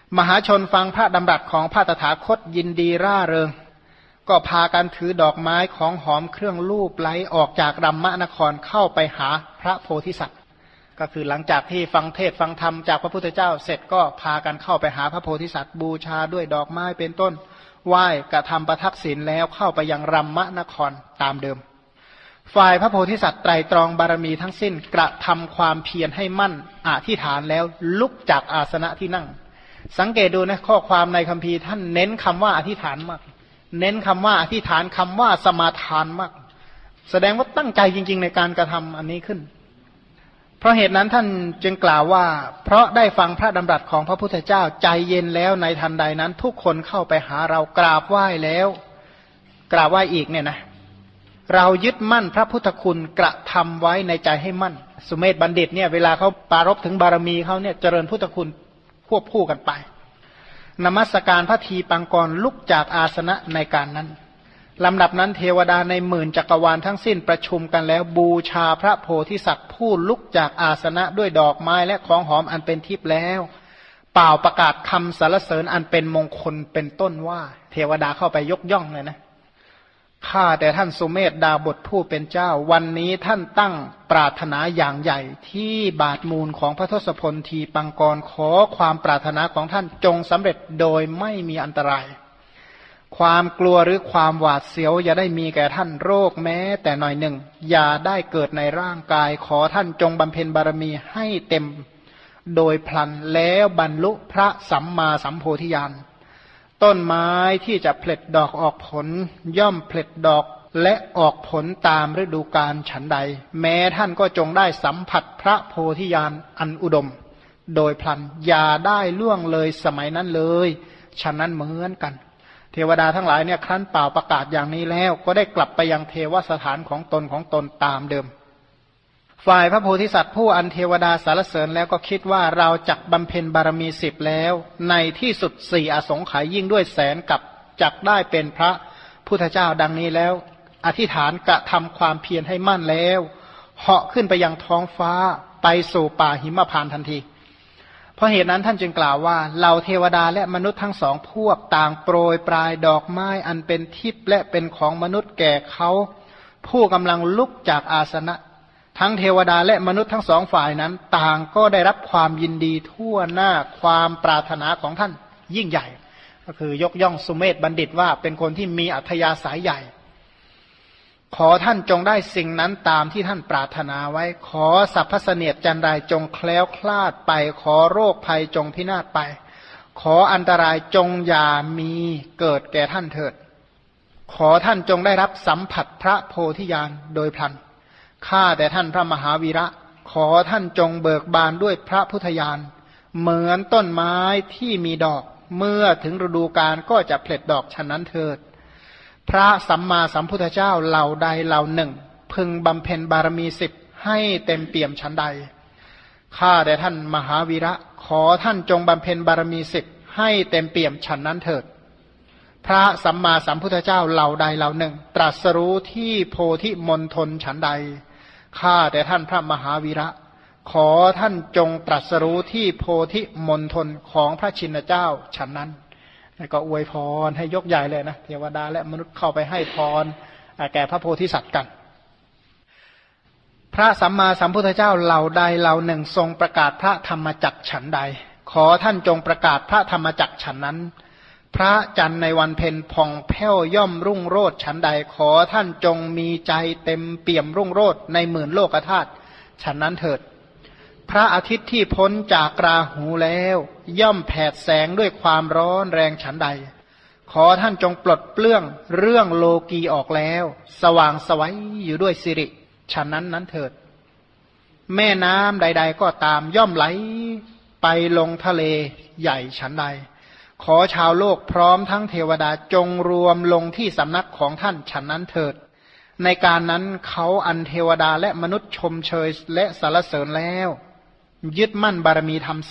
มหาชนฟังพระดำรัสของพระตถาคตยินดีร่าเริงก็พากันถือดอกไม้ของหอมเครื่องลูบไล้ออกจากรัมมนครเข้าไปหาพระโพธิสัตว์ก็คือหลังจากที่ฟังเทศน์ฟังธรรมจากพระพุทธเจ้าเสร็จก็พากันเข้าไปหาพระโพธิสัตว์บูชาด้วยดอกไม้เป็นต้นไหว้กระทำประทักษิณแล้วเข้าไปยังรัมมนครตามเดิมฝ่ายพระโพธิสัตว์ไตรตรองบารมีทั้งสิ้นกระทำความเพียรให้มั่นอธิษฐานแล้วลุกจากอาสนะที่นั่งสังเกตดูนะข้อความในคัมภีร์ท่านเน้นคำว่าอธิษฐานมากเน้นคำว่าอธิษฐานคำว่าสมาทานมากแสดงว่าตั้งใจจริงๆในการกระทำอันนี้ขึ้นเพราะเหตุนั้นท่านจึงกล่าวว่าเพราะได้ฟังพระดำรัสของพระพุทธเจ้าใจเย็นแล้วในทันใดนั้นทุกคนเข้าไปหาเรากราบไหว้แล้วกราบไหว้อีกเนี่ยนะเรายึดมั่นพระพุทธคุณกระทำไว้ในใจให้มั่นสุเมธบัณฑิตเนี่ยเวลาเขาปรารภถึงบารมีเขาเนี่ยเจริญพุทธคุณควบคู่กันไปนมัสการพระทีปังกรลุกจากอาสนะในการนั้นลำดับนั้นเทวดาในหมื่นจักรวาลทั้งสิ้นประชุมกันแล้วบูชาพระโพธิสัตว์ผู้ลุกจากอาสนะด้วยดอกไม้และของหอมอันเป็นทิพย์แล้วเป่าประกาศคำสรรเสริญอันเป็นมงคลเป็นต้นว่าเทวดาเข้าไปยกย่องเลยนะข้าแต่ท่านสุเมธดาบทผู้เป็นเจ้าวันนี้ท่านตั้งปรารถนาอย่างใหญ่ที่บาทมูลของพระทศพลทีปังกรขอความปรารถนาของท่านจงสำเร็จโดยไม่มีอันตรายความกลัวหรือความหวาดเสียวอย่าได้มีแก่ท่านโรคแม้แต่หน่อยหนึ่งอย่าได้เกิดในร่างกายขอท่านจงบำเพ็ญบารมีให้เต็มโดยพลันแล้วบรรลุพระสัมมาสัมโพธิญาณต้นไม้ที่จะผลิดอกออกผลย่อมผลิดดอกและออกผลตามฤดูกาลฉันใดแม้ท่านก็จงได้สัมผัสพระโพธิญาณอันอุดมโดยพลันอย่าได้ล่วงเลยสมัยนั้นเลยฉะนั้นเหมือนกันเทวดาทั้งหลายเนี่ยครั้นเป่าประกาศอย่างนี้แล้วก็ได้กลับไปยังเทวสถานของตนตามเดิมฝ่ายพระโพธิสัตว์ผู้อันเทวดาสรรเสริญแล้วก็คิดว่าเราจักบำเพ็ญบารมี10แล้วในที่สุด4อสงไขยยิ่งด้วยแสนกับจักได้เป็นพระพุทธเจ้าดังนี้แล้วอธิษฐานกระทำความเพียรให้มั่นแล้วเหาะขึ้นไปยังท้องฟ้าไปสู่ป่าหิมพานต์ทันทีเพราะเหตุนั้นท่านจึงกล่าวว่าเหล่าเทวดาและมนุษย์ทั้งสองพวกต่างโปรยปลายดอกไม้อันเป็นทิพย์และเป็นของมนุษย์แก่เขาผู้กำลังลุกจากอาสนะทั้งเทวดาและมนุษย์ทั้งสองฝ่ายนั้นต่างก็ได้รับความยินดีทั่วหน้าความปรารถนาของท่านยิ่งใหญ่ก็คือยกย่องสุเมธบัณฑิตว่าเป็นคนที่มีอัธยาศัยใหญ่ขอท่านจงได้สิ่งนั้นตามที่ท่านปรารถนาไว้ขอสรรพเสนียดจันไรจงแคล้วคลาดไปขอโรคภัยจงพินาศไปขออันตรายจงอย่ามีเกิดแก่ท่านเถิดขอท่านจงได้รับสัมผัสพระโพธิญาณโดยพลันข้าแต่ท่านพระมหาวีระขอท่านจงเบิกบานด้วยพระพุทธญาณเหมือนต้นไม้ที่มีดอกเมื่อถึงฤดูกาลก็จะผลิดอกฉะนั้นเถิดพระสัมมาสัมพุทธเจ้าเหล่าใดเหล่าหนึ่งพึงบำเพ็ญบารมี10ให้เต็มเปี่ยมชั้นใดข้าแต่ท่านมหาวีระขอท่านจงบำเพ็ญบารมี10ให้เต็มเปี่ยมฉันนั้นเถิดพระสัมมาสัมพุทธเจ้าเหล่าใดเหล่าหนึ่งตรัสรู้ที่โพธิมณฑลฉันใดข้าแต่ท่านพระมหาวีระขอท่านจงตรัสรู้ที่โพธิมณฑลของพระชินเจ้าฉันนั้นแล้วก็อวยพรให้ยกใหญ่เลยนะเทวดาและมนุษย์เข้าไปให้พรแก่พระโพธิสัตว์กันพระสัมมาสัมพุทธเจ้าเหล่าใดเหล่าหนึ่งทรงประกาศพระธรรมจักรฉันใดขอท่านจงประกาศพระธรรมจักรฉันนั้นพระจันทร์ในวันเพ็ญผ่องแผ้วย่อมรุ่งโรจน์ฉันใดขอท่านจงมีใจเต็มเปี่ยมรุ่งโรจน์ในหมื่นโลกธาตุฉันนั้นเถิดพระอาทิตย์ที่พ้นจากราหูแล้วย่อมแผดแสงด้วยความร้อนแรงฉันใดขอท่านจงปลดเปลื้องเรื่องโลกีออกแล้วสว่างไสวอยู่ด้วยสิริฉันนั้นเถิดแม่น้ำใดๆก็ตามย่อมไหลไปลงทะเลใหญ่ฉันใดขอชาวโลกพร้อมทั้งเทวดาจงรวมลงที่สำนักของท่านฉันนั้นเถิดในการนั้นเขาอันเทวดาและมนุษย์ชมเชยและสรรเสริญแล้วยึดมั่นบารมีธรรม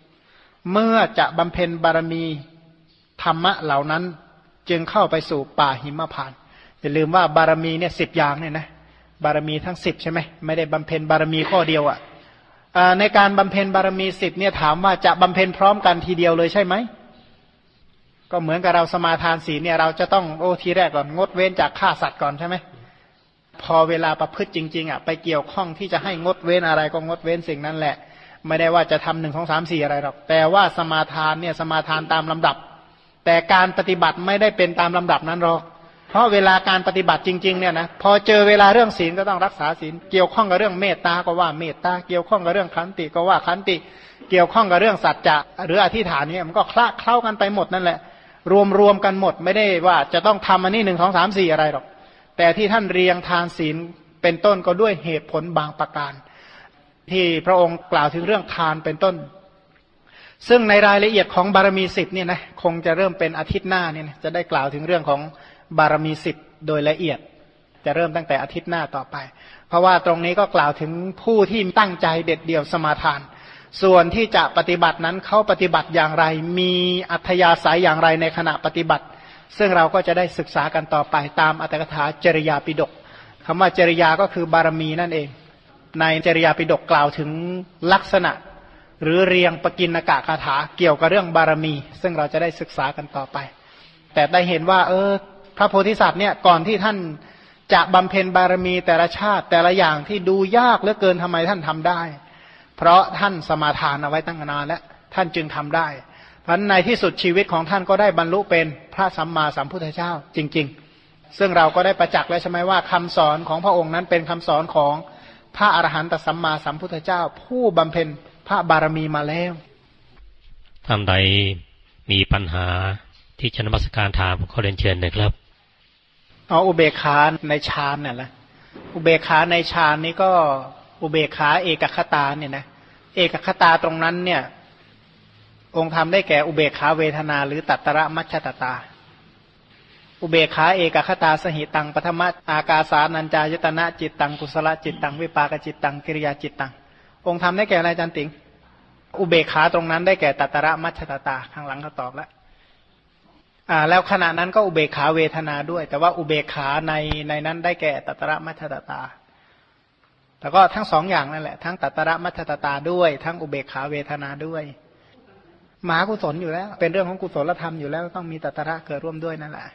10เมื่อจะบำเพ็ญบารมีธรรมะเหล่านั้นจึงเข้าไปสู่ป่าหิมพานต์อย่าลืมว่าบารมีเนี่ย10อย่างเนี่ยนะบารมีทั้ง10ใช่ไหมไม่ได้บำเพ็ญบารมีข้อเดียวในการบำเพ็ญบารมี10เนี่ยถามว่าจะบำเพ็ญพร้อมกันทีเดียวเลยใช่ไหมก็เหมือนกับเราสมาทานศีลเนี่ยเราจะต้องทีแรกก่อนงดเว้นจากฆ่าสัตว์ก่อนใช่ไหมพอเวลาประพฤติจริงๆไปเกี่ยวข้องที่จะให้งดเว้นอะไรก็งดเว้นสิ่งนั้นแหละไม่ได้ว่าจะทำ1 2 3 4อะไรหรอกแต่ว่าสมาทานเนี่ยสมาทานตามลำดับแต่การปฏิบัติไม่ได้เป็นตามลำดับนั้นหรอกเพราะเวลาการปฏิบัติจริงๆเนี่ยนะพอเจอเวลาเรื่องศีลก็ต้องรักษาศีลเกี่ยวข้องกับเรื่องเมตตาก็ว่าเมตตาเกี่ยวข้องกับเรื่องขันติก็ว่าขันติเกี่ยวข้องกับเรื่องสัจจะหรืออธิษฐานเนี่ยมันก็คละเคล้ากันไปหมดนั่นแหละรวมกันหมดไม่ได้ว่าจะต้องทำอันนี้1 2 3 4อะไรหรอกแต่ที่ท่านเรียงทานศีลเป็นต้นก็ด้วยเหตุผลบางประการที่พระองค์กล่าวถึงเรื่องทานเป็นต้นซึ่งในรายละเอียดของบารมี10เนี่ยนะคงจะเริ่มเป็นอาทิตย์หน้าเนี่ยจะได้กล่าวถึงเรื่องของบารมี10โดยละเอียดจะเริ่มตั้งแต่อาทิตย์หน้าต่อไปเพราะว่าตรงนี้ก็กล่าวถึงผู้ที่ตั้งใจเด็ดเดี่ยวสมาทานส่วนที่จะปฏิบัตินั้นเขาปฏิบัติอย่างไรมีอัธยาศัยอย่างไรในขณะปฏิบัติซึ่งเราก็จะได้ศึกษากันต่อไปตามอัตถกถาจริยาปิฎกคำว่าจริยาก็คือบารมีนั่นเองในจริยาปิฎกกล่าวถึงลักษณะหรือเรียงปกิณกะคาถาเกี่ยวกับเรื่องบารมีซึ่งเราจะได้ศึกษากันต่อไปแต่ได้เห็นว่าพระโพธิสัตว์เนี่ยก่อนที่ท่านจะบำเพ็ญบารมีแต่ละชาติแต่ละอย่างที่ดูยากเหลือเกินทำไมท่านทำได้เพราะท่านสมาทานเอาไว้ตั้งนานแล้วท่านจึงทำได้เพราะในที่สุดชีวิตของท่านก็ได้บรรลุเป็นพระสัมมาสัมพุทธเจ้าจริงๆซึ่งเราก็ได้ประจักษ์แล้วใช่ไหมว่าคำสอนของพระองค์นั้นเป็นคำสอนของพระอรหันตสัมมาสัมพุทธเจ้าผู้บำเพ็ญพระบารมีมาแล้วท่านใดมีปัญหาที่จะนมัสการถามขอเรียนเชิญนะครับอุเบกขาในฌานเนี่ยแหละอุเบกขาในฌานนี้ก็อุเบกขาเอกคตาเนี่ยนะเอกคตาตรงนั้นเนี่ยองค์ธรรมได้แก่อุเบกขาเวทนาหรือตัตตระมัชฌตตาอุเบกขาเอกคตาสหิตังปฐมอากาสานัญจายตนะจิตตังกุศลจิตตังวิปากจิตตังกิริยาจิตตังองค์ธรรมได้แก่อะไรจันติงอุเบกขาตรงนั้นได้แก่ตัตตระมัชฌตตาข้างหลังเขาตอบแล้วแล้วขณะนั้นก็อุเบกขาเวทนาด้วยแต่ว่าอุเบกขาในนั้นได้แก่ตัตตระมัชฌตตาแต่ก็ทั้ง2อย่างนั่นแหละทั้งตัตตระมัชฌตตาด้วยทั้งอุเบกขาเวทนาด้วยมหากุศลอยู่แล้วเป็นเรื่องของกุศลธรรมอยู่แล้วต้องมีตัตตระเกิดร่วมด้วยนั่นแหละ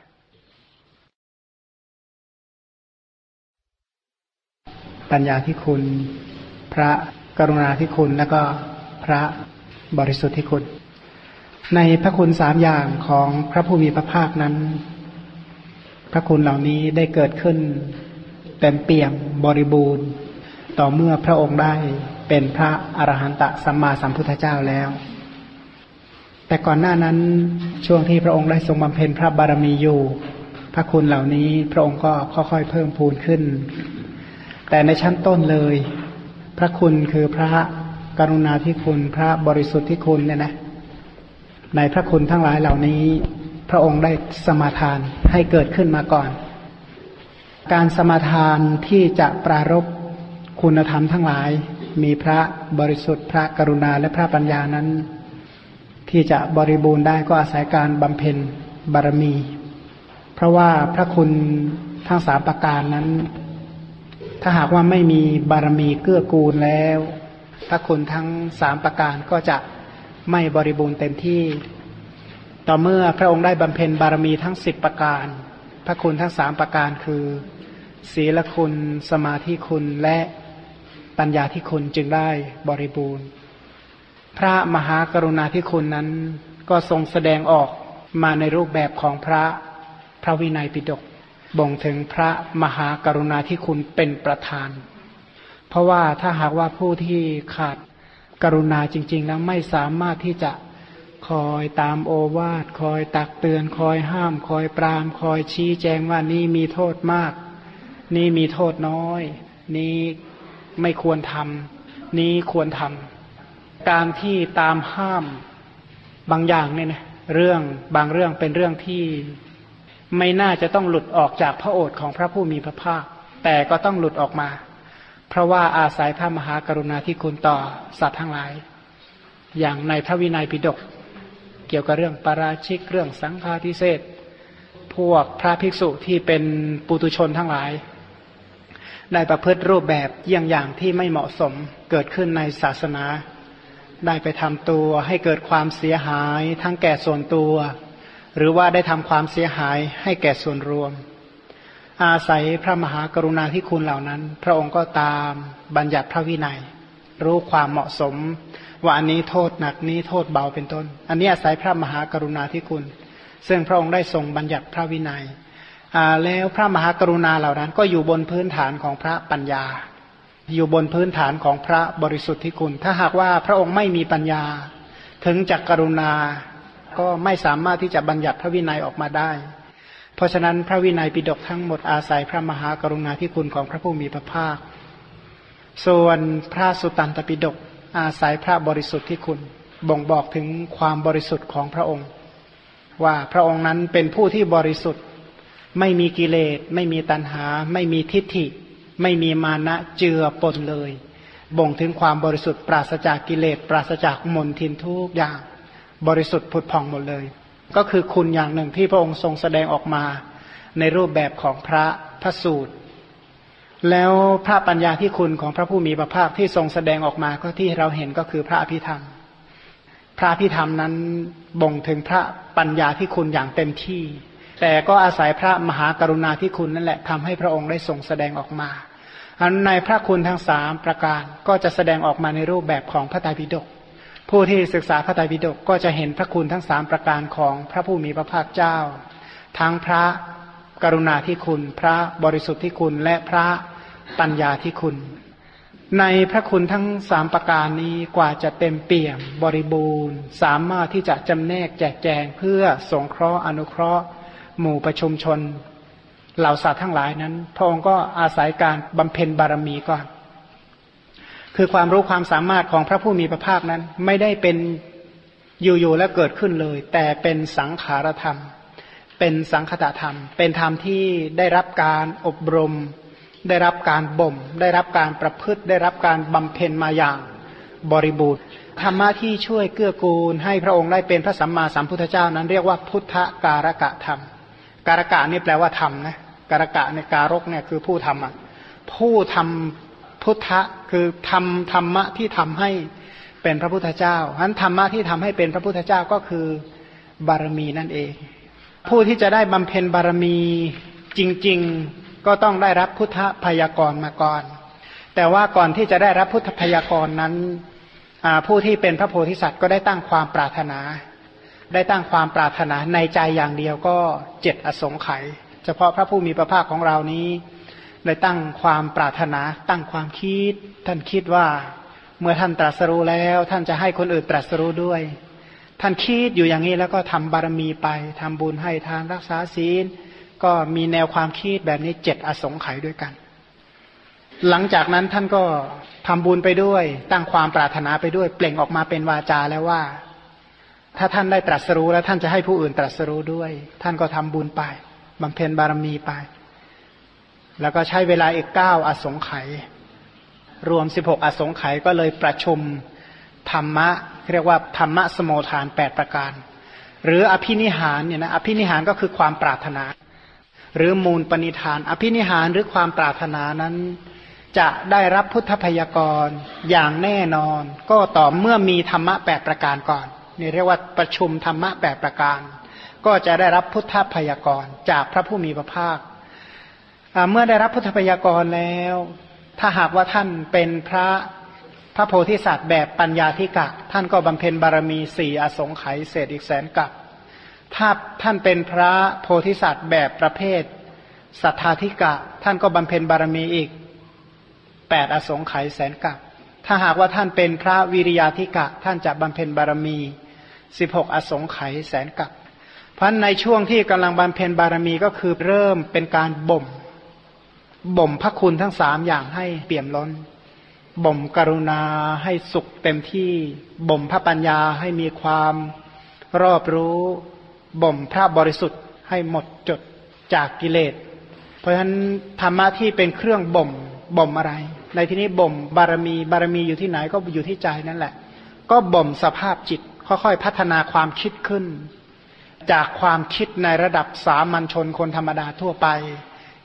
ปัญญาที่คุณพระกรุณาที่คุณแล้วก็พระบริสุทธิ์ที่คุณในพระคุณ3อย่างของพระผู้มีพระภาคนั้นพระคุณเหล่านี้ได้เกิดขึ้นเต็มเปี่ยมบริบูรณ์ต่อเมื่อพระองค์ได้เป็นพระอรหันตสัมมาสัมพุทธเจ้าแล้วแต่ก่อนหน้านั้นช่วงที่พระองค์ได้ทรงบำเพ็ญพระบารมีอยู่พระคุณเหล่านี้พระองค์ก็ค่อยๆเพิ่มพูนขึ้นแต่ในชั้นต้นเลยพระคุณคือพระกรุณาธิคุณพระบริสุทธิ์ที่คุณเนี่ยนะในพระคุณทั้งหลายเหล่านี้พระองค์ได้สมาทานให้เกิดขึ้นมาก่อนการสมาทานที่จะปรารภคุณธรรมทั้งหลายมีพระบริสุทธิ์พระกรุณาและพระปัญญานั้นที่จะบริบูรณ์ได้ก็อาศัยการบำเพ็ญบารมีเพราะว่าพระคุณทั้ง3ประการนั้นถ้าหากว่าไม่มีบารมีเกื้อกูลแล้วพระคุณทั้ง3ประการก็จะไม่บริบูรณ์เต็มที่ต่อเมื่อพระองค์ได้บำเพ็ญบารมีทั้ง10ประการพระคุณทั้ง3ประการคือศีลคุณสมาธิคุณและปัญญาที่คุณจึงได้บริบูรณ์พระมหากรุณาธิคุณนั้นก็ทรงแสดงออกมาในรูปแบบของพระวินัยปิฎกบ่งถึงพระมหากรุณาธิคุณเป็นประธานเพราะว่าถ้าหากว่าผู้ที่ขาดกรุณาจริงๆแล้วไม่สามารถที่จะคอยตามโอวาทคอยตักเตือนคอยห้ามคอยปรามคอยชี้แจงว่านี่มีโทษมากนี่มีโทษน้อยนี่ไม่ควรทำนี่ควรทำการที่ตามห้ามบางอย่างเนี่ยนะบางเรื่องเป็นเรื่องที่ไม่น่าจะต้องหลุดออกจากพระโอษฐ์ของพระผู้มีพระภาคแต่ก็ต้องหลุดออกมาเพราะว่าอาศัยพระมหากรุณาธิคุณต่อสัตว์ทั้งหลายอย่างในพระวินัยปิฎกเกี่ยวกับเรื่องปาราชิกเรื่องสังฆาทิเศษพวกพระภิกษุที่เป็นปุถุชนทั้งหลายได้ประพฤติรูปแบบเยี่ยงอย่างที่ไม่เหมาะสมเกิดขึ้นในศาสนาได้ไปทำตัวให้เกิดความเสียหายทั้งแก่ส่วนตัวหรือว่าได้ทำความเสียหายให้แก่ส่วนรวมอาศัยพระมหากรุณาธิคุณเหล่านั้นพระองค์ก็ตามบัญญัติพระวินัยรู้ความเหมาะสมว่าอันนี้โทษหนักนี้โทษเบาเป็นต้นอันนี้อาศัยพระมหากรุณาธิคุณซึ่งพระองค์ได้ทรงบัญญัติพระวินัยแล้วพระมหากรุณาเหล่านั้นก็อยู่บนพื้นฐานของพระปัญญาอยู่บนพื้นฐานของพระบริสุทธิคุณถ้าหากว่าพระองค์ไม่มีปัญญาถึงจะกรุณาก็ไม่สามารถที่จะบัญญัติพระวินัยออกมาได้เพราะฉะนั้นพระวินัยปิฎกทั้งหมดอาศัยพระมหากรุณาธิคุณของพระผู้มีพระภาคส่วนพระสุตตันตปิฎกอาศัยพระบริสุทธิคุณบ่งบอกถึงความบริสุทธิ์ของพระองค์ว่าพระองค์นั้นเป็นผู้ที่บริสุทธิ์ไม่มีกิเลสไม่มีตัณหาไม่มีทิฏฐิไม่มีมานะเจือปนเลยบ่งถึงความบริสุทธิ์ปราศจากกิเลสปราศจากมลทินทุกอย่างบริสุทธิ์ผุดผ่องหมดเลยก็คือคุณอย่างหนึ่งที่พระองค์ทรงแสดงออกมาในรูปแบบของพระสูตรแล้วพระปัญญาที่คุณของพระผู้มีพระภาคที่ทรงแสดงออกมาก็ที่เราเห็นก็คือพระอภิธรรมพระอภิธรรมนั้นบ่งถึงพระปัญญาที่คุณอย่างเต็มที่แต่ก็อาศัยพระมหากรุณาธิคุณนั่นแหละทำให้พระองค์ได้ทรงแสดงออกมาอันในพระคุณทั้งสามประการก็จะแสดงออกมาในรูปแบบของพระไตรปิฎกผู้ที่ศึกษาพระไตรปิฎกก็จะเห็นพระคุณทั้งสามประการของพระผู้มีพระภาคเจ้าทั้งพระกรุณาธิคุณพระบริสุทธิคุณและพระปัญญาธิคุณในพระคุณทั้งสามประการนี้กว่าจะเต็มเปี่ยมบริบูรณ์สามารถที่จะจำแนกแจกแจงเพื่อสงเคราะห์อนุเคราะห์หมู่ประชุมชนเหล่าสัตว์ทั้งหลายนั้นพระองค์ก็อาศัยการบำเพ็ญบารมีก่อนคือความรู้ความสามารถของพระผู้มีพระภาคนั้นไม่ได้เป็นอยู่ๆแล้วเกิดขึ้นเลยแต่เป็นสังขารธรรมเป็นสังคตธรรมเป็นธรรมที่ได้รับการอบรมได้รับการบ่มได้รับการประพฤติได้รับการบำเพ็ญมาอย่างบริบูรณ์ธรรมะที่ช่วยเกื้อกูลให้พระองค์ได้เป็นพระสัมมาสัมพุทธเจ้านั้นเรียกว่าพุทธการกะธรรมการกะนี่แปลว่าธรรมนะการกะในการกเนี่ยคือผู้ทำผู้ทำพุทธะคือทำธรรมะที่ทำให้เป็นพระพุทธเจ้าฉะนั้นธรรมะที่ทำให้เป็นพระพุทธเจ้าก็คือบารมีนั่นเองผู้ที่จะได้บำเพ็ญบารมีจริงๆก็ต้องได้รับพุทธพยากรณ์มาก่อนแต่ว่าก่อนที่จะได้รับพุทธพยากรณ์นั้นผู้ที่เป็นพระโพธิสัตว์ก็ได้ตั้งความปรารถนาในใจอย่างเดียวก็7อสงไขยเฉพาะพระผู้มีพระภาคของเรานี้ได้ตั้งความปรารถนาตั้งความคิดท่านคิดว่าเมื่อท่านตรัสรู้แล้วท่านจะให้คนอื่นตรัสรู้ด้วยท่านคิดอยู่อย่างนี้แล้วก็ทำบารมีไปทำบุญให้ทานรักษาศีลก็มีแนวความคิดแบบนี้7อสงไขยด้วยกันหลังจากนั้นท่านก็ทำบุญไปด้วยตั้งความปรารถนาไปด้วยเปล่งออกมาเป็นวาจาแล้วว่าถ้าท่านได้ตรัสรู้แล้วท่านจะให้ผู้อื่นตรัสรู้ด้วยท่านก็ทำบุญไปบำเพ็ญบารมีไปแล้วก็ใช้เวลาอีก9อสงไขยรวม16อสงไขยก็เลยประชุมธรรมะเรียกว่าธรรมะสโมทาน8ประการหรืออภินิหารเนี่ยนะอภินิหารก็คือความปรารถนาหรือมูลปณิธานอภินิหารหรือความปรารถนานั้นจะได้รับพุทธพยากรณ์อย่างแน่นอนก็ต่อเมื่อมีธรรมะ8ประการก่อนนี่เรียกว่าประชุมธรรมะ8ประการก็จะได้รับพุทธพยากรณ์จากพระผู้มีพระภาคเมื่อได้รับพุทธพยากรณ์แล้วถ้าหากว่าท่านเป็นพระโพธิสัตว์แบบปัญญาธิกะท่านก็บำเพ็ญบารมี4อสงไขยเศษอีก100,000 กับถ้าท่านเป็นพระโพธิสัตว์แบบประเภทสัทธาธิกะท่านก็บำเพ็ญบารมีอีก8อสงไขย100,000 กับถ้าหากว่าท่านเป็นพระวิริยาธิกะท่านจะบำเพ็ญบารมี16อสงไขย100,000 กับเพราะในช่วงที่กำลังบำเพ็ญบารมีก็คือเริ่มเป็นการบ่มพระคุณทั้ง3อย่างให้เปี่ยมล้นบ่มกรุณาให้สุขเต็มที่บ่มพระปัญญาให้มีความรอบรู้บ่มพระบริสุทธิ์ให้หมดจดจากกิเลสเพราะฉะนั้นธรรมะที่เป็นเครื่องบ่มอะไรในที่นี้บ่มบารมีอยู่ที่ไหนก็อยู่ที่ใจนั่นแหละก็บ่มสภาพจิตค่อยๆพัฒนาความคิดขึ้นจากความคิดในระดับสามัญชนคนธรรมดาทั่วไป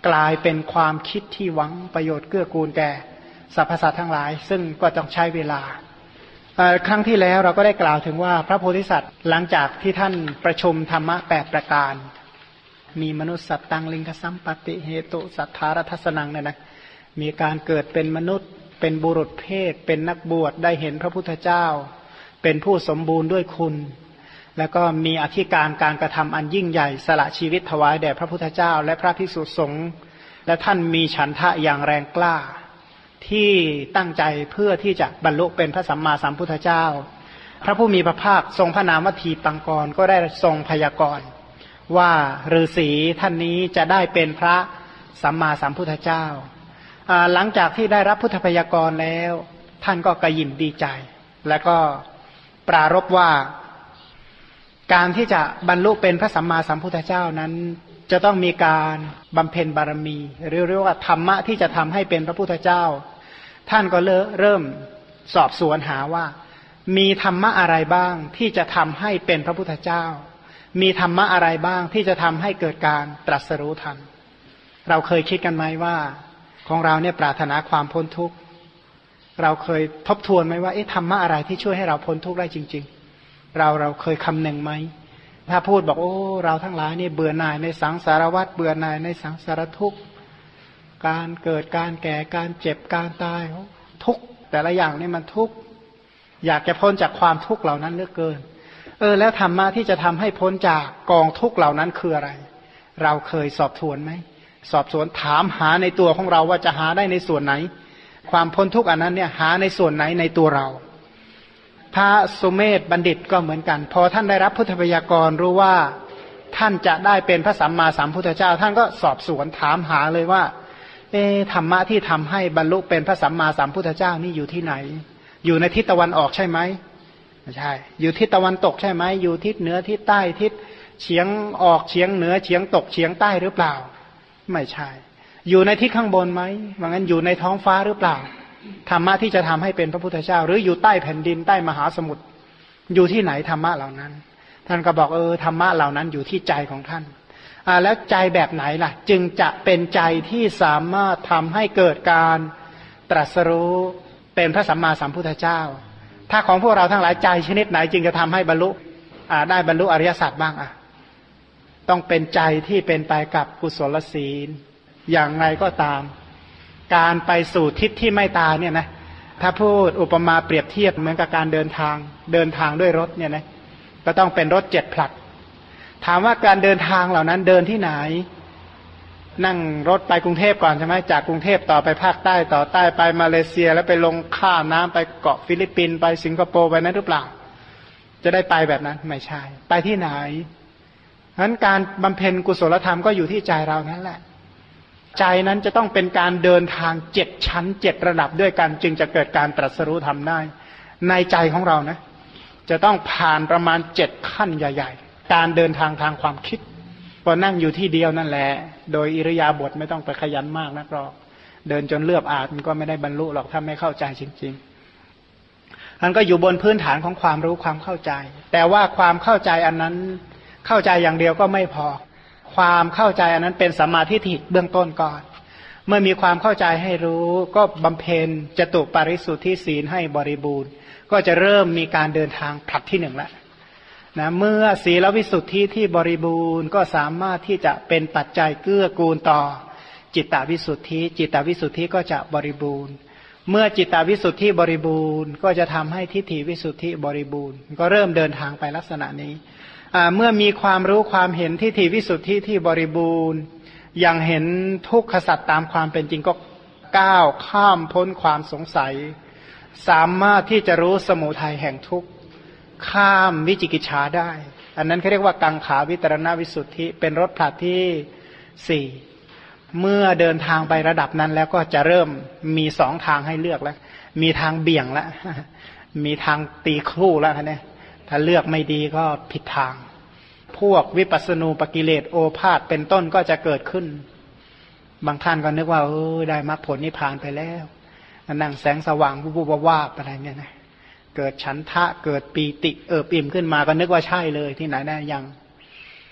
กลายเป็นความคิดที่หวังประโยชน์เกื้อกูลแก่สรรพสัตว์ทั้งหลายซึ่งก็ต้องใช้เวลาครั้งที่แล้วเราก็ได้กล่าวถึงว่าพระโพธิสัตว์หลังจากที่ท่านประชุมธรรมะ8ประการมีมนุษย์สัตตังลิงคสัมปติเหตุสัทธารทัสนังเนี่ยนะมีการเกิดเป็นมนุษย์เป็นบุรุษเพศเป็นนักบวชได้เห็นพระพุทธเจ้าเป็นผู้สมบูรณ์ด้วยคุณแล้วก็มีอธิการกระทำอันยิ่งใหญ่สละชีวิตถวายแด่พระพุทธเจ้าและพระภิกษุสงฆ์และท่านมีฉันทะอย่างแรงกล้าที่ตั้งใจเพื่อที่จะบรรลุเป็นพระสัมมาสัมพุทธเจ้าพระผู้มีพระภาคทรงพระนามวทีปังกรก็ได้ทรงพยากรณ์ว่าฤาษีท่านนี้จะได้เป็นพระสัมมาสัมพุทธเจ้าหลังจากที่ได้รับพุทธพยากรณ์แล้วท่านก็กระหยิ่มดีใจแล้วก็ปรารภว่าการที่จะบรรลุเป็นพระสัมมาสัมพุทธเจ้านั้นจะต้องมีการบำเพ็ญบารมีเรียกว่าธรรมะที่จะทำให้เป็นพระพุทธเจ้าท่านก็เริ่มสอบสวนหาว่ามีธรรมะอะไรบ้างที่จะทำให้เป็นพระพุทธเจ้ามีธรรมะอะไรบ้างที่จะทำให้เกิดการตรัสรู้ธรรมเราเคยคิดกันไหมว่าของเราเนี่ยปรารถนาความพ้นทุกข์เราเคยทบทวนไหมว่าธรรมะอะไรที่ช่วยให้เราพ้นทุกข์ได้จริงๆเราเคยคำนึงไหมถ้าพูดบอกเราทั้งหลายนี่เบื่อหน่ายในสังสารวัฏเบื่อหน่ายในสังสารทุกข์การเกิดการแก่การเจ็บการตายทุกข์แต่ละอย่างนี่มันทุกข์อยากจะพ้นจากความทุกข์เหล่านั้นเหลือเกินแล้วธรรมะที่จะทำให้พ้นจากกองทุกข์เหล่านั้นคืออะไรเราเคยสอบทวนไหมสอบสวนถามหาในตัวของเราว่าจะหาได้ในส่วนไหนความพ้นทุกข์อันนั้นเนี่ยหาในส่วนไหนในตัวเราพระสุเมธบัณฑิตก็เหมือนกันพอท่านได้รับพุทธพยากรรู้ว่าท่านจะได้เป็นพระสัมมาสัมพุทธเจ้าท่านก็สอบสวนถามหาเลยว่าธรรมะที่ทำให้บรรลุเป็นพระสัมมาสัมพุทธเจ้านี่อยู่ที่ไหนอยู่ในทิศตะวันออกใช่ไหมไม่ใช่อยู่ทิศตะวันตกใช่ไหมอยู่ทิศเหนือทิศใต้ทิศเฉียงออกเฉียงเหนือเฉียงตกเฉียงใต้หรือเปล่าไม่ใช่อยู่ในทิศข้างบนไหมว่างั้นอยู่ในท้องฟ้าหรือเปล่าธรรมะที่จะทำให้เป็นพระพุทธเจ้าหรืออยู่ใต้แผ่นดินใต้มหาสมุทรอยู่ที่ไหนธรรมะเหล่านั้นท่านก็บอกธรรมะเหล่านั้นอยู่ที่ใจของท่านแล้วใจแบบไหนล่ะจึงจะเป็นใจที่สามารถทำให้เกิดการตรัสรู้เป็นพระสัมมาสัมพุทธเจ้าถ้าของพวกเราทั้งหลายใจชนิดไหนจึงจะทำให้บรรลุได้บรรลุอริยสัจบ้างต้องเป็นใจที่เป็นไปกับกุศลศีลอย่างไรก็ตามการไปสู่ทิศที่ไม่ตายเนี่ยนะถ้าพูดอุปมาเปรียบเทียบเหมือนกับการเดินทางด้วยรถเนี่ยนะก็ต้องเป็นรถ7 ผลัดถามว่าการเดินทางเหล่านั้นเดินที่ไหนนั่งรถไปกรุงเทพก่อนใช่ไหมจากกรุงเทพต่อไปภาคใต้ต่อใต้ไปมาเลเซียแล้วไปลงข้ามน้ำไปเกาะฟิลิปปินส์ไปสิงคโปร์ไปนั้นหรือเปล่าจะได้ไปแบบนั้นไม่ใช่ไปที่ไหนฉะนั้นการบำเพ็ญกุศลธรรมก็อยู่ที่ใจเรานั่นแหละใจนั้นจะต้องเป็นการเดินทาง7 ชั้น7 ระดับด้วยกันจึงจะเกิดการตรัสรู้ธรรมได้ในใจของเรานะจะต้องผ่านประมาณ7 ขั้นใหญ่ๆการเดินทางทางความคิดพอนั่งอยู่ที่เดียวนั่นแหละโดยอิริยาบถไม่ต้องไปขยันมากนักหรอกเดินจนเลือบอาดมันก็ไม่ได้บรรลุหรอกถ้าไม่เข้าใจจริงๆมันก็อยู่บนพื้นฐานของความรู้ความเข้าใจแต่ว่าความเข้าใจอันนั้นเข้าใจอย่างเดียวก็ไม่พอความเข้าใจอันนั้นเป็นสัมมาทิฏฐิเบื้องต้นก่อนเมื่อมีความเข้าใจให้รู้ก็บำเพ็ญจตุปาริสุทธิศีลให้บริบูรณ์ก็จะเริ่มมีการเดินทางผลัดที่1แล้วนะเมื่อศีลวิสุทธิที่บริบูรณ์ก็สามารถที่จะเป็นปัจจัยเกื้อกูลต่อจิตตวิสุทธิจิตตวิสุทธิก็จะบริบูรณ์เมื่อจิตตวิสุทธิบริบูรณ์ก็จะทำให้ทิฏฐิวิสุทธิบริบูรณ์ก็เริ่มเดินทางไปลักษณะนี้เมื่อมีความรู้ความเห็นทิฏฐิวิสุทธิที่บริบูรณ์อย่างเห็นทุกขสัจตามความเป็นจริงก็ก้าวข้ามพ้นความสงสัยสามารถที่จะรู้สมุทัยแห่งทุกข์ข้ามวิจิกิจฉาได้อันนั้นเขาเรียกว่ากังขาวิตรณวิสุทธิเป็นรถผลัดที่4เมื่อเดินทางไประดับนั้นแล้วก็จะเริ่มมี2 ทางให้เลือกแล้วมีทางเบี่ยงแล้วมีทางตีครู่แล้วนะถ้าเลือกไม่ดีก็ผิดทางพวกวิปัสสนูปกิเลสโอภาษเป็นต้นก็จะเกิดขึ้นบางท่านก็นึกว่าได้มรรคผลนิพพานไปแล้วนั่งแสงสว่างวูบๆวาบอะไรเงี้ยนะเกิดฉันทะเกิดปีติเอิบอิ่มขึ้นมาก็นึกว่าใช่เลยที่ไหนได้ยัง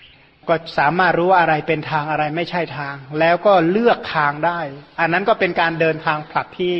ก็สามารถรู้ว่าอะไรเป็นทางอะไรไม่ใช่ทางแล้วก็เลือกทางได้อันนั้นก็เป็นการเดินทางผลัดที่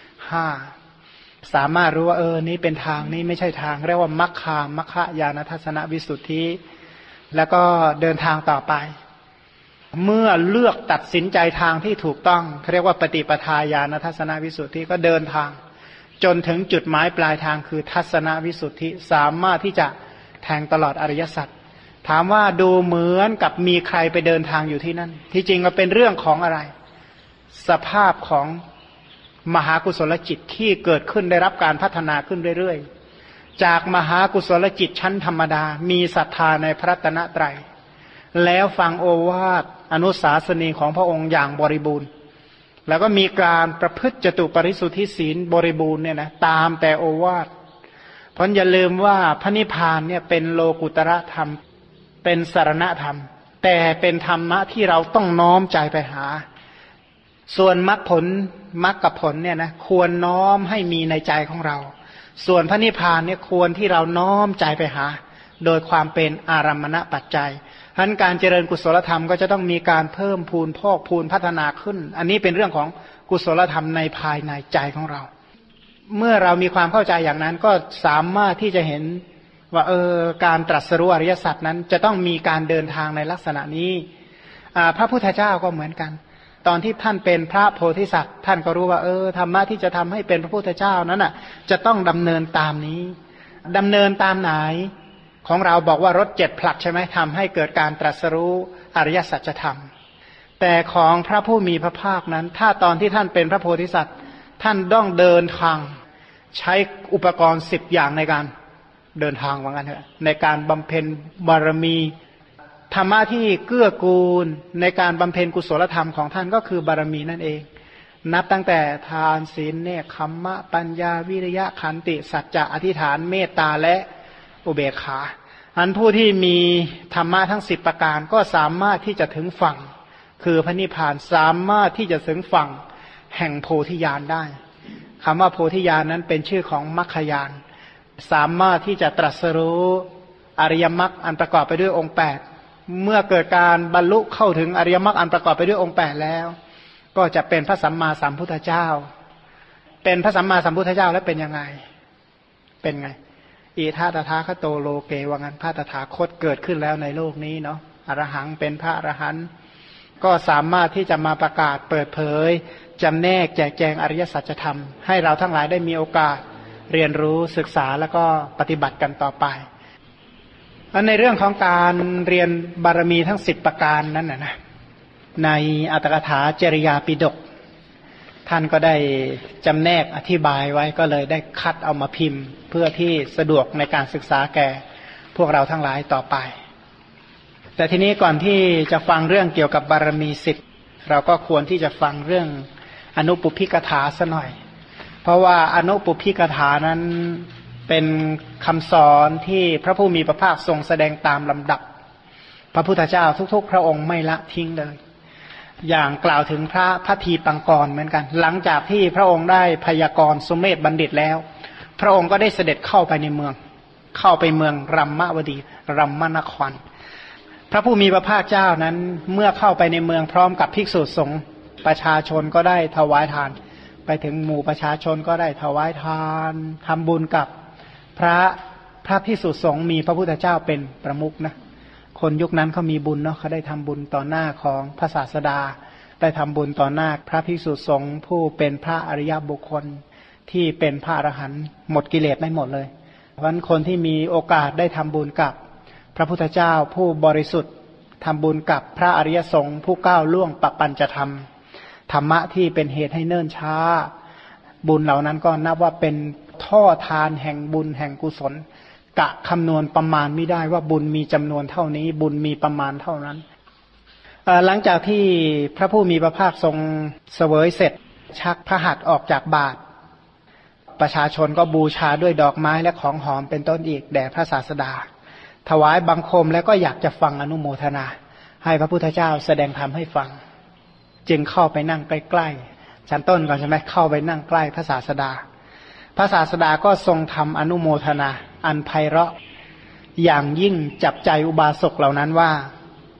5สามารถรู้ว่านี้เป็นทางนี้ไม่ใช่ทางเรียกว่ามัคคญาณทัศนวิสุทธิแล้วก็เดินทางต่อไปเมื่อเลือกตัดสินใจทางที่ถูกต้องเรียกว่าปฏิปทาญาณทัศนวิสุทธิก็เดินทางจนถึงจุดหมายปลายทางคือทัศนวิสุทธิสามารถที่จะแทงตลอดอริยสัจถามว่าดูเหมือนกับมีใครไปเดินทางอยู่ที่นั่นที่จริงก็เป็นเรื่องของอะไรสภาพของมหากุศลจิตที่เกิดขึ้นได้รับการพัฒนาขึ้นเรื่อยๆจากมหากุศลจิตชั้นธรรมดามีศรัทธาในพระรัตนตรัยแล้วฟังโอวาทอนุสาสนีของพระองค์อย่างบริบูรณ์แล้วก็มีการประพฤติจตุปริสุทธิศีลบริบูรณ์เนี่ยนะตามแต่โอวาทเพราะอย่าลืมว่าพระนิพพานเนี่ยเป็นโลกุตระธรรมเป็นสรณธรรมแต่เป็นธรรมะที่เราต้องน้อมใจไปหาส่วนมรรคผลมรรคกับผลเนี่ยนะควรน้อมให้มีในใจของเราส่วนพระนิพพานเนี่ยควรที่เราน้อมใจไปหาโดยความเป็นอารัมมณปัจจัยฉะนั้นการเจริญกุศลธรรมก็จะต้องมีการเพิ่มพูนพอกพูนพัฒนาขึ้นอันนี้เป็นเรื่องของกุศลธรรมในภายในใจของเราเมื่อเรามีความเข้าใจอย่างนั้นก็สามารถที่จะเห็นว่าการตรัสรู้อริยสัจนั้นจะต้องมีการเดินทางในลักษณะนี้พระพุทธเจ้าก็เหมือนกันตอนที่ท่านเป็นพระโพธิสัตว์ท่านก็รู้ว่าธรรมะที่จะทำให้เป็นพระพุทธเจ้านั้นน่ะจะต้องดำเนินตามนี้ดำเนินตามไหนของเราบอกว่ารถ7ผลัดใช่ไหมทำให้เกิดการตรัสรู้อริยสัจธรรมแต่ของพระผู้มีพระภาคนั้นถ้าตอนที่ท่านเป็นพระโพธิสัตว์ท่านต้องเดินทางใช้อุปกรณ์10อย่างในการเดินทางว่างั้นเถอะในการบำเพ็ญบารมีธรรมะที่เกื้อกูลในการบำเพ็ญกุศลธรรมของท่านก็คือบารมีนั่นเองนับตั้งแต่ทานศีลเนกขัมมะปัญญาวิริยะขันติสัจจะอธิษฐานเมตตาและอุเบกขาอันผู้ที่มีธรรมะทั้ง10ประการก็สามารถที่จะถึงฝั่งคือพระนิพพานสามารถที่จะถึงฝั่งแห่งโพธิญาณได้คำว่าโพธิญาณนั้นเป็นชื่อของมรรคญาณสามารถที่จะตรัสรู้อริยมรรคอันประกอบไปด้วยองค์8เมื่อเกิดการบรรลุเข้าถึงอริยมรรคอันประกอบไปด้วยองค์8แล้วก็จะเป็นพระสัมมาสัมพุทธเจ้าเป็นพระสัมมาสัมพุทธเจ้าแล้วเป็นยังไงเป็นไงอิทาตถาคโตโลเกว่างั้นพระตถาคตเกิดขึ้นแล้วในโลกนี้เนาะอรหังเป็นพระอรหันต์ก็สามารถที่จะมาประกาศเปิดเผยจำแนกแจกแจงอริยสัจธรรมให้เราทั้งหลายได้มีโอกาสเรียนรู้ศึกษาแล้วก็ปฏิบัติกันต่อไปในเรื่องของการเรียนบารมีทั้ง10ประการนั้นนะในอัตถกถาจริยาปิฎกท่านก็ได้จำแนกอธิบายไว้ก็เลยได้คัดเอามาพิมพ์เพื่อที่สะดวกในการศึกษาแก่พวกเราทั้งหลายต่อไปแต่ทีนี้ก่อนที่จะฟังเรื่องเกี่ยวกับบารมี10เราก็ควรที่จะฟังเรื่องอนุปุพพิกถาซะหน่อยเพราะว่าอนุปุพพิกถานั้นเป็นคำสอนที่พระผู้มีพระภาคทรงแสดงตามลำดับพระพุทธเจ้าทุกๆพระองค์ไม่ละทิ้งเลยอย่างกล่าวถึงพระพัทธีปังกรเหมือนกันหลังจากที่พระองค์ได้พยากรณ์สุเมธบัณฑิตแล้วพระองค์ก็ได้เสด็จเข้าไปในเมืองเข้าไปเมืองรัมมวดีรัมมนครพระผู้มีพระภาคเจ้านั้นเมื่อเข้าไปในเมืองพร้อมกับภิกษุสงฆ์ประชาชนก็ได้ถวายทานไปถึงหมู่ประชาชนก็ได้ถวายทานทำบุญกับพระภิกษุสงฆ์มีพระพุทธเจ้าเป็นประมุขนะคนยุคนั้นเขามีบุญเนาะเขาได้ทำบุญต่อหน้าของพระศาสดาได้ทำบุญต่อหน้าพระภิกษุสงฆ์ผู้เป็นพระอริยบุคคลที่เป็นพระอรหันต์หมดกิเลสไม่หมดเลยเพราะฉะนั้นคนที่มีโอกาสได้ทำบุญกับพระพุทธเจ้าผู้บริสุทธิ์ทำบุญกับพระอริยสงฆ์ผู้ก้าวล่วงปัจปัญจธรรมธรรมะที่เป็นเหตุให้เนิ่นช้าบุญเหล่านั้นก็นับว่าเป็นท่อทานแห่งบุญแห่งกุศลกะคำนวณประมาณไม่ได้ว่าบุญมีจำนวนเท่านี้บุญมีประมาณเท่านั้นหลังจากที่พระผู้มีพระภาคทรงเสวยเสร็จชักพระหัตถ์ออกจากบาตรประชาชนก็บูชาด้วยดอกไม้และของหอมเป็นต้นอีกแด่พระศาสดาถวายบังคมแล้วก็อยากจะฟังอนุโมทนาให้พระพุทธเจ้าแสดงธรรมให้ฟังจึงเข้าไปนั่งใกล้ๆชั้นต้นก่อนใช่ไหมเข้าไปนั่งใกล้พระศาสดาพระศาสดาก็ทรงทำอนุโมทนาอันไพเราะอย่างยิ่งจับใจอุบาสกเหล่านั้นว่า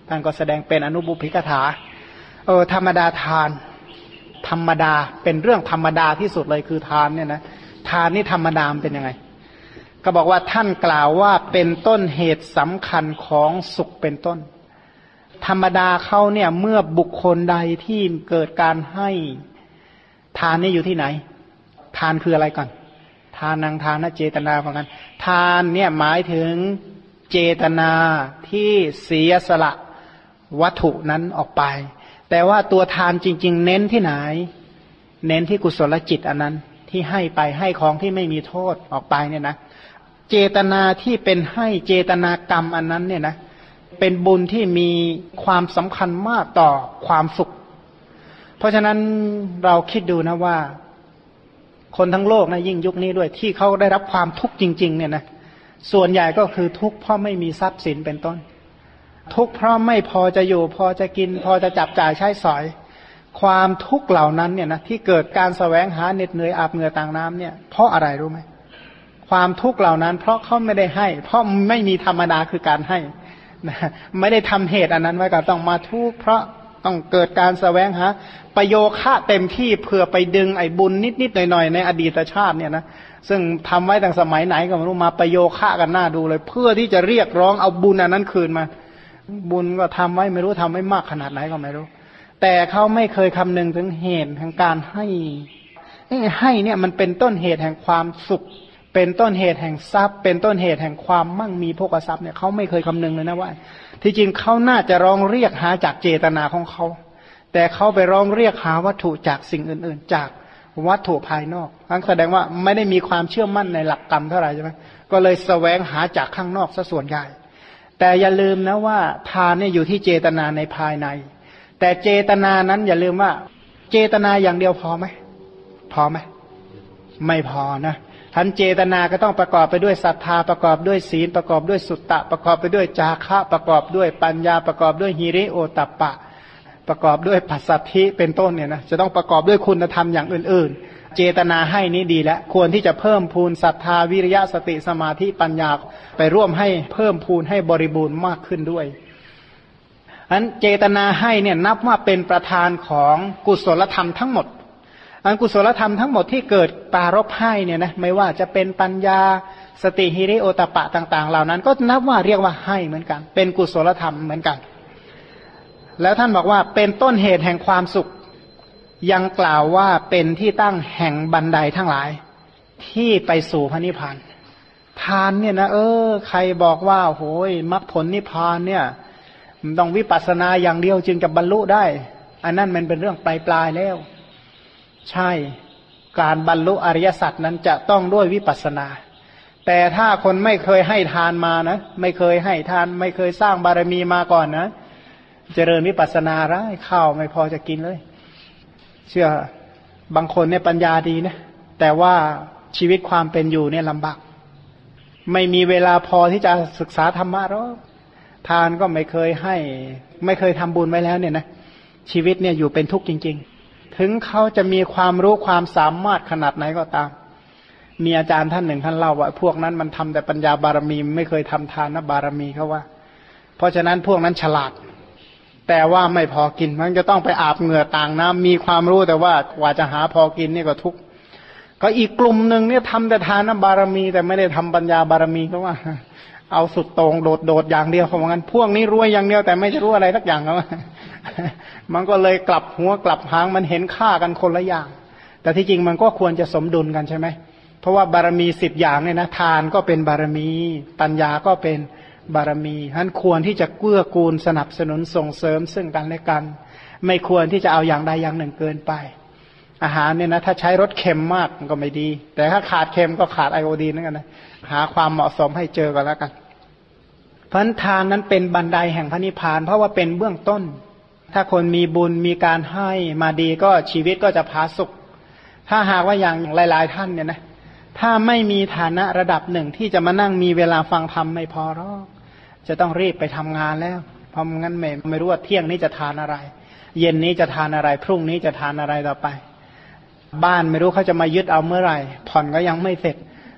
ท่านก็แสดงเป็นอนุบุพพิกถาธรรมดาทานธรรมดาเป็นเรื่องธรรมดาที่สุดเลยคือทานเนี่ยนะทานนี่ธรรมดาเป็นยังไงก็บอกว่าท่านกล่าวว่าเป็นต้นเหตุสำคัญของสุขเป็นต้นธรรมดาเขาเนี่ยเมื่อบุคคลใดที่เกิดการให้ทานนี่อยู่ที่ไหนทานคืออะไรก่อนทานังทานเจตนาเหมือนกันทานเนี่ยหมายถึงเจตนาที่เสียสละวัตถุนั้นออกไปแต่ว่าตัวทานจริงๆเน้นที่ไหนเน้นที่กุศลจิตอันนั้นที่ให้ไปให้ของที่ไม่มีโทษออกไปเนี่ยนะเจตนาที่เป็นให้เจตนากรรมอันนั้นเนี่ยนะเป็นบุญที่มีความสำคัญมากต่อความสุขเพราะฉะนั้นเราคิดดูนะว่าคนทั้งโลกนะยิ่งยุคนี้ด้วยที่เขาได้รับความทุกข์จริงๆเนี่ยนะส่วนใหญ่ก็คือทุกข์เพราะไม่มีทรัพย์สินเป็นต้นทุกข์เพราะไม่พอจะอยู่พอจะกินพอจะจับจ่ายใช้สอยความทุกข์เหล่านั้นเนี่ยนะที่เกิดการแสวงหาเหน็ดเหนื่อยอาบเหงื่อต่างน้ำเนี่ยเพราะอะไรรู้ไหมความทุกข์เหล่านั้นเพราะเขาไม่ได้ให้เพราะไม่มีธรรมดาคือการให้นะไม่ได้ทำเหตุอันนั้นไว้ก็ต้องมาทุกข์เพราะต้องเกิดการแสวงหาประโยคะเต็มที่เพื่อไปดึงไอ้บุญนิดๆหน่อยๆในอดีตชาติเนี่ยนะซึ่งทำไว้ตั้งสมัยไหนก็ไม่รู้มาประโยคะกันหน้าดูเลยเพื่อที่จะเรียกร้องเอาบุญอันนั้นคืนมาบุญก็ทำไว้ไม่รู้ทำไว้มากขนาดไหนก็ไม่รู้แต่เขาไม่เคยคำนึงถึงเหตุแห่งการให้เนี่ยมันเป็นต้นเหตุแห่งความสุขเป็นต้นเหตุแห่งทรัพย์เป็นต้นเหตุแห่งความมั่งมีโภคทรัพย์เนี่ยเขาไม่เคยคำนึงเลยนะว่าที่จริงเขาน่าจะร้องเรียกหาจากเจตนาของเขาแต่เขาไปร้องเรียกหาวัตถุจากสิ่งอื่นๆจากวัตถุภายนอกนั่นแสดงว่าไม่ได้มีความเชื่อมั่นในหลักกรรมเท่าไหร่ใช่ไหมก็เลยแสวงหาจากข้างนอกซะส่วนใหญ่แต่อย่าลืมนะว่าทานเนี่ยอยู่ที่เจตนาในภายในแต่เจตนานั้นอย่าลืมว่าเจตนาอย่างเดียวพอไหมพอไหมไม่พอนะทันเจตนาก็ต้องประกอบไปด้วยศรัทธาประกอบด้วยศีลประกอบด้วยสุตตะประกอบไปด้วยจาคะประกอบด้วยปัญญาประกอบด้วยหิริโอตัปปะประกอบด้วยปัสสัทธิเป็นต้นเนี่ยนะจะต้องประกอบด้วยคุณธรรมอย่างอื่นๆเจตนาให้นี้ดีแล้วควรที่จะเพิ่มพูนศรัทธาวิริยะสติสมาธิปัญญาไปร่วมให้เพิ่มพูนให้บริบูรณ์มากขึ้นด้วยอันเจตนาให้เนี่ยนับว่าเป็นประธานของกุศลธรรมทั้งหมดอันกุศลธรรมทั้งหมดที่เกิดปรารภให้เนี่ยนะไม่ว่าจะเป็นปัญญาสติหิริโอตปะต่างๆเหล่านั้นก็นับว่าเรียกว่าให้เหมือนกันเป็นกุศลธรรมเหมือนกันแล้วท่านบอกว่าเป็นต้นเหตุแห่งความสุขยังกล่าวว่าเป็นที่ตั้งแห่งบันไดทั้งหลายที่ไปสู่พระนิพพานทานเนี่ยนะใครบอกว่าโหยมรรคผลนิพพานเนี่ยมันต้องวิปัสสนาอย่างเดียวจึงจะบรรลุได้อันนั้นมันเป็นเรื่องปลายๆแล้วใช่การบรรลุอริยสัจนั้นจะต้องด้วยวิปัสสนาแต่ถ้าคนไม่เคยให้ทานมานะไม่เคยให้ทานไม่เคยสร้างบารมีมาก่อนนะเจริญวิปัสสนาร้ายข้าวไม่พอจะกินเลยเชื่อบางคนเนี่ยปัญญาดีนะแต่ว่าชีวิตความเป็นอยู่เนี่ยลำบากไม่มีเวลาพอที่จะศึกษาธรรมะหรอกทานก็ไม่เคยให้ไม่เคยทำบุญไว้แล้วเนี่ยนะชีวิตเนี่ยอยู่เป็นทุกข์จริงๆถึงเขาจะมีความรู้ความสามารถขนาดไหนก็ตามมีอาจารย์ท่านหนึ่งท่านเล่าว่าพวกนั้นมันทำแต่ปัญญาบารมีไม่เคยทำทานบารมีเขาว่าเพราะฉะนั้นพวกนั้นฉลาดแต่ว่าไม่พอกินมันจะต้องไปอาบเหงื่อต่างน้ำมีความรู้แต่ว่ากว่าจะหาพอกินนี่ก็ทุกข์ก็อีกกลุ่มหนึ่งเนี่ยทำแต่ทานบารมีแต่ไม่ได้ทำปัญญาบารมีเขาว่าเอาสุดโต่งโดดอย่างเดียวเขาว่างั้นพวกนี้รวยอย่างเดียวแต่ไม่รู้อะไรสักอย่างเขามันก็เลยกลับหัวกลับหางมันเห็นค่ากันคนละอย่างแต่ที่จริงมันก็ควรจะสมดุลกันใช่ไหมเพราะว่าบารมี10อย่างเนี่ยนะทานก็เป็นบารมีปัญญาก็เป็นบารมีฉะนั้นควรที่จะเกื้อกูลสนับสนุนส่งเสริมซึ่งกันและกันไม่ควรที่จะเอาอย่างใดอย่างหนึ่งเกินไปอาหารเนี่ยนะถ้าใช้รสเค็มมากมันก็ไม่ดีแต่ถ้าขาดเค็มก็ขาดไอโอดีนนั่นกันนะหาความเหมาะสมให้เจอกันแล้วกันเพราะทานนั้นเป็นบันไดแห่งพระนิพพานเพราะว่าเป็นเบื้องต้นถ้าคนมีบุญมีการให้มาดีก็ชีวิตก็จะผาสุกถ้าหากว่าอย่างหลายๆท่านเนี่ยนะถ้าไม่มีฐานะระดับหนึ่งที่จะมานั่งมีเวลาฟังธรรมไม่พอหรอกจะต้องรีบไปทำงานแล้วเพราะงั้นไม่รู้ว่าเที่ยงนี้จะทานอะไรเย็นนี้จะทานอะไรพรุ่งนี้จะทานอะไรต่อไปบ้านไม่รู้เขาจะมายึดเอาเมื่อไหร่ผ่อนก็ยังไม่เสร็จ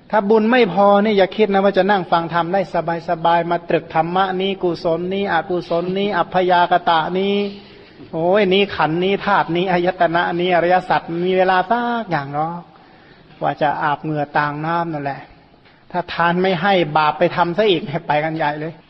ถ้าบุญไม่พอนี่อย่าคิดนะว่าจะนั่งฟังธรรมได้สบายๆมาตรึกธรรมะนี้กุศลนี้อกุศลนี้อัพยากตะนี้โอ้ยนี้ขันธ์นี้ธาตุนี้อายตนะนี้อริยสัจมีเวลาสักอย่างหรอกว่าจะอาบเหงื่อต่างน้ำนั่นแหละถ้าทานไม่ให้บาปไปทำซะอีกให้ไปกันใหญ่เลย